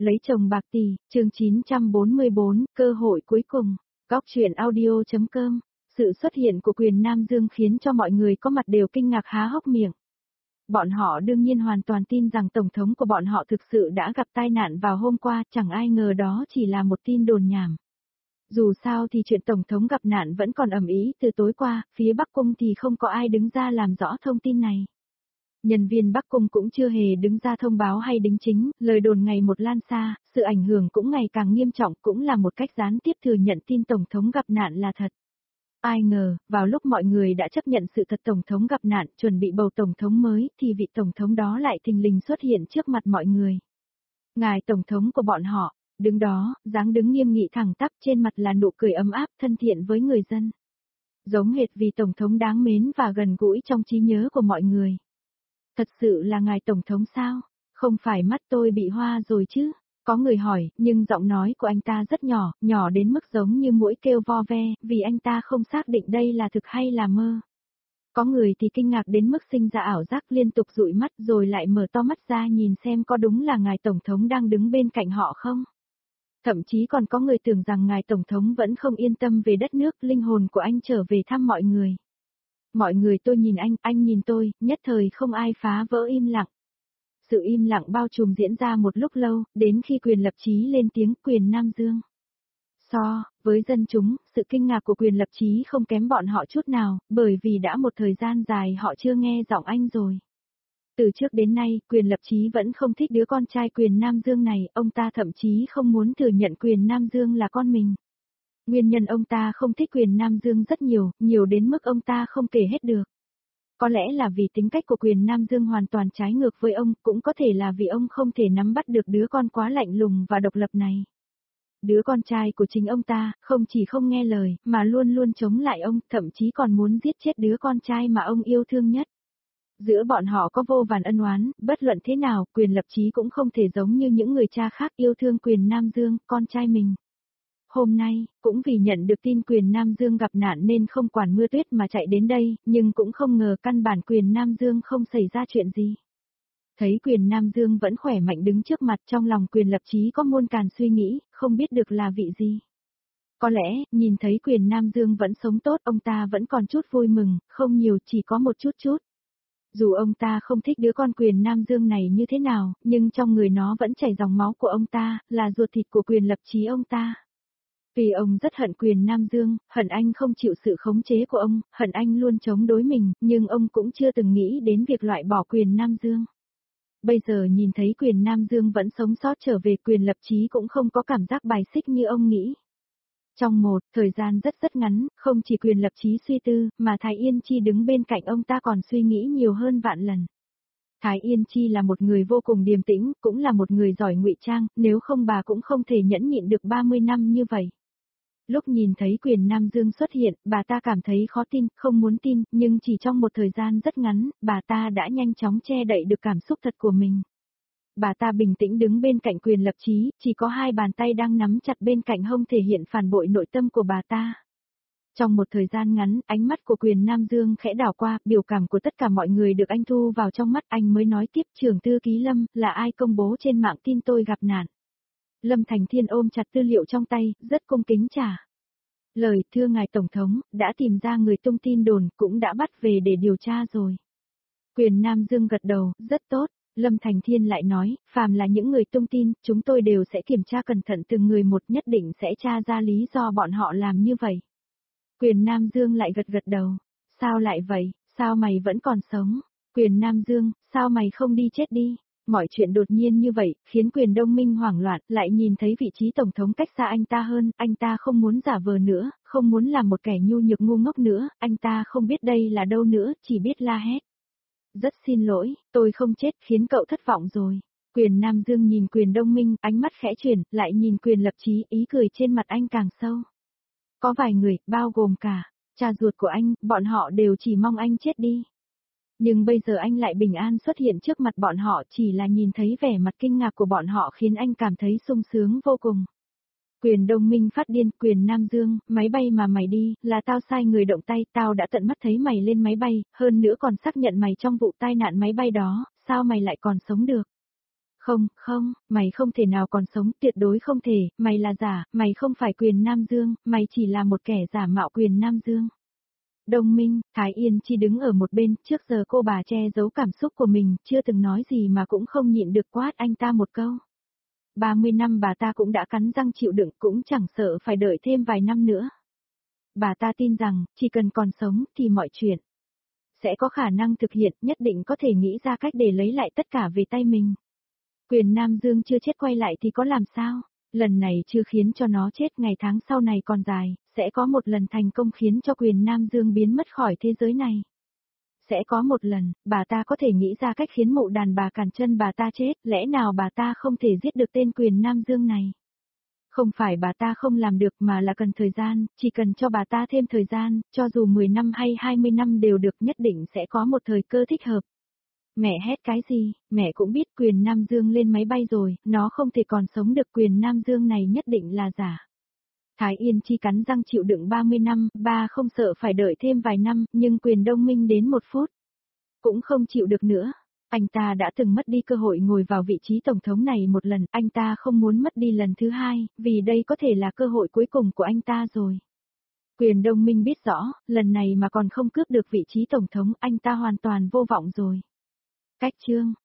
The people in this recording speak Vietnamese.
Lấy chồng bạc tỷ, chương 944, cơ hội cuối cùng. Góc truyện audio.com. Sự xuất hiện của Quyền Nam Dương khiến cho mọi người có mặt đều kinh ngạc há hốc miệng. Bọn họ đương nhiên hoàn toàn tin rằng Tổng thống của bọn họ thực sự đã gặp tai nạn vào hôm qua, chẳng ai ngờ đó chỉ là một tin đồn nhảm. Dù sao thì chuyện Tổng thống gặp nạn vẫn còn ầm ĩ từ tối qua, phía Bắc Cung thì không có ai đứng ra làm rõ thông tin này. Nhân viên Bắc Cung cũng chưa hề đứng ra thông báo hay đính chính, lời đồn ngày một lan xa, sự ảnh hưởng cũng ngày càng nghiêm trọng, cũng là một cách gián tiếp thừa nhận tin Tổng thống gặp nạn là thật. Ai ngờ, vào lúc mọi người đã chấp nhận sự thật Tổng thống gặp nạn, chuẩn bị bầu Tổng thống mới, thì vị Tổng thống đó lại thình lình xuất hiện trước mặt mọi người. Ngài Tổng thống của bọn họ, đứng đó, dáng đứng nghiêm nghị thẳng tắp, trên mặt là nụ cười ấm áp thân thiện với người dân. Giống hệt vì Tổng thống đáng mến và gần gũi trong trí nhớ của mọi người. Thật sự là ngài Tổng thống sao? Không phải mắt tôi bị hoa rồi chứ? Có người hỏi, nhưng giọng nói của anh ta rất nhỏ, nhỏ đến mức giống như muỗi kêu vo ve, vì anh ta không xác định đây là thực hay là mơ. Có người thì kinh ngạc đến mức sinh ra ảo giác liên tục dụi mắt rồi lại mở to mắt ra nhìn xem có đúng là ngài Tổng thống đang đứng bên cạnh họ không. Thậm chí còn có người tưởng rằng ngài Tổng thống vẫn không yên tâm về đất nước, linh hồn của anh trở về thăm mọi người. Mọi người tôi nhìn anh nhìn tôi, nhất thời không ai phá vỡ im lặng. Sự im lặng bao trùm diễn ra một lúc lâu, đến khi Quyền Lập Chí lên tiếng Quyền Nam Dương. Với dân chúng, sự kinh ngạc của Quyền Lập Chí không kém bọn họ chút nào, bởi vì đã một thời gian dài họ chưa nghe giọng anh rồi. Từ trước đến nay, Quyền Lập Chí vẫn không thích đứa con trai Quyền Nam Dương này, ông ta thậm chí không muốn thừa nhận Quyền Nam Dương là con mình. Nguyên nhân ông ta không thích Quyền Nam Dương rất nhiều, nhiều đến mức ông ta không kể hết được. Có lẽ là vì tính cách của Quyền Nam Dương hoàn toàn trái ngược với ông, cũng có thể là vì ông không thể nắm bắt được đứa con quá lạnh lùng và độc lập này. Đứa con trai của chính ông ta, không chỉ không nghe lời, mà luôn luôn chống lại ông, thậm chí còn muốn giết chết đứa con trai mà ông yêu thương nhất. Giữa bọn họ có vô vàn ân oán, bất luận thế nào, Quyền Lập Chí cũng không thể giống như những người cha khác yêu thương Quyền Nam Dương, con trai mình. Hôm nay, cũng vì nhận được tin Quyền Nam Dương gặp nạn nên không quản mưa tuyết mà chạy đến đây, nhưng cũng không ngờ căn bản Quyền Nam Dương không xảy ra chuyện gì. Thấy Quyền Nam Dương vẫn khỏe mạnh đứng trước mặt, trong lòng Quyền Lập Chí có muôn càn suy nghĩ, không biết được là vị gì. Có lẽ, nhìn thấy Quyền Nam Dương vẫn sống tốt, ông ta vẫn còn chút vui mừng, không nhiều, chỉ có một chút. Dù ông ta không thích đứa con Quyền Nam Dương này như thế nào, nhưng trong người nó vẫn chảy dòng máu của ông ta, là ruột thịt của Quyền Lập Chí ông ta. Vì ông rất hận Quyền Nam Dương, hận anh không chịu sự khống chế của ông, hận anh luôn chống đối mình, nhưng ông cũng chưa từng nghĩ đến việc loại bỏ Quyền Nam Dương. Bây giờ nhìn thấy Quyền Nam Dương vẫn sống sót trở về, Quyền Lập Chí cũng không có cảm giác bài xích như ông nghĩ. Trong một thời gian rất ngắn, không chỉ Quyền Lập Chí suy tư, mà Thái Yên Chi đứng bên cạnh ông ta còn suy nghĩ nhiều hơn vạn lần. Thái Yên Chi là một người vô cùng điềm tĩnh, cũng là một người giỏi ngụy trang, nếu không bà cũng không thể nhẫn nhịn được 30 năm như vậy. Lúc nhìn thấy Quyền Nam Dương xuất hiện, bà ta cảm thấy khó tin, không muốn tin, nhưng chỉ trong một thời gian rất ngắn, bà ta đã nhanh chóng che đậy được cảm xúc thật của mình. Bà ta bình tĩnh đứng bên cạnh Quyền Lập Chí, chỉ có hai bàn tay đang nắm chặt bên cạnh hông thể hiện phản bội nội tâm của bà ta. Trong một thời gian ngắn, ánh mắt của Quyền Nam Dương khẽ đảo qua, biểu cảm của tất cả mọi người được anh thu vào trong mắt, anh mới nói tiếp trưởng thư ký Lâm, là ai công bố trên mạng tin tôi gặp nạn. Lâm Thành Thiên ôm chặt tư liệu trong tay, rất cung kính trả lời, thưa ngài Tổng thống, đã tìm ra người tung tin đồn, cũng đã bắt về để điều tra rồi. Quyền Nam Dương gật đầu, rất tốt. Lâm Thành Thiên lại nói, phàm là những người tung tin, chúng tôi đều sẽ kiểm tra cẩn thận từng người một, nhất định sẽ tra ra lý do bọn họ làm như vậy. Quyền Nam Dương lại gật đầu. Sao lại vậy, sao mày vẫn còn sống? Quyền Nam Dương, sao mày không đi chết đi? Mọi chuyện đột nhiên như vậy, khiến Quyền Đông Minh hoảng loạn, lại nhìn thấy vị trí Tổng thống cách xa anh ta hơn, anh ta không muốn giả vờ nữa, không muốn làm một kẻ nhu nhược ngu ngốc nữa, anh ta không biết đây là đâu nữa, chỉ biết la hét. Rất xin lỗi, tôi không chết, khiến cậu thất vọng rồi. Quyền Nam Dương nhìn Quyền Đông Minh, ánh mắt khẽ chuyển, lại nhìn Quyền Lập Chí, ý cười trên mặt anh càng sâu. Có vài người, bao gồm cả cha ruột của anh, bọn họ đều chỉ mong anh chết đi. Nhưng bây giờ anh lại bình an xuất hiện trước mặt bọn họ, chỉ là nhìn thấy vẻ mặt kinh ngạc của bọn họ khiến anh cảm thấy sung sướng vô cùng. Quyền Đông Minh phát điên, Quyền Nam Dương, máy bay mà mày đi, là tao sai người động tay, tao đã tận mắt thấy mày lên máy bay, hơn nữa còn xác nhận mày trong vụ tai nạn máy bay đó, sao mày lại còn sống được? Không, không, mày không thể nào còn sống, tuyệt đối không thể, mày là giả, mày không phải Quyền Nam Dương, mày chỉ là một kẻ giả mạo Quyền Nam Dương. Đông Minh, Thái Yên Chi đứng ở một bên, trước giờ cô bà che giấu cảm xúc của mình, chưa từng nói gì mà cũng không nhịn được quát anh ta một câu. 30 năm bà ta cũng đã cắn răng chịu đựng, cũng chẳng sợ phải đợi thêm vài năm nữa. Bà ta tin rằng, chỉ cần còn sống thì mọi chuyện sẽ có khả năng thực hiện, nhất định có thể nghĩ ra cách để lấy lại tất cả về tay mình. Quyền Nam Dương chưa chết quay lại thì có làm sao? Lần này chưa khiến cho nó chết, ngày tháng sau này còn dài, sẽ có một lần thành công khiến cho Quyền Nam Dương biến mất khỏi thế giới này. Sẽ có một lần, bà ta có thể nghĩ ra cách khiến mụ đàn bà cản chân bà ta chết, lẽ nào bà ta không thể giết được tên Quyền Nam Dương này? Không phải bà ta không làm được mà là cần thời gian, chỉ cần cho bà ta thêm thời gian, cho dù 10 năm hay 20 năm đều được, nhất định sẽ có một thời cơ thích hợp. Mẹ hét cái gì, mẹ cũng biết Quyền Nam Dương lên máy bay rồi, nó không thể còn sống được, Quyền Nam Dương này nhất định là giả. Thái Yên Chi cắn răng chịu đựng 30 năm, ba không sợ phải đợi thêm vài năm, nhưng Quyền Đông Minh đến 1 phút cũng không chịu được nữa. Anh ta đã từng mất đi cơ hội ngồi vào vị trí tổng thống này một lần, anh ta không muốn mất đi lần thứ hai, vì đây có thể là cơ hội cuối cùng của anh ta rồi. Quyền Đông Minh biết rõ, lần này mà còn không cướp được vị trí tổng thống, anh ta hoàn toàn vô vọng rồi. Cách chương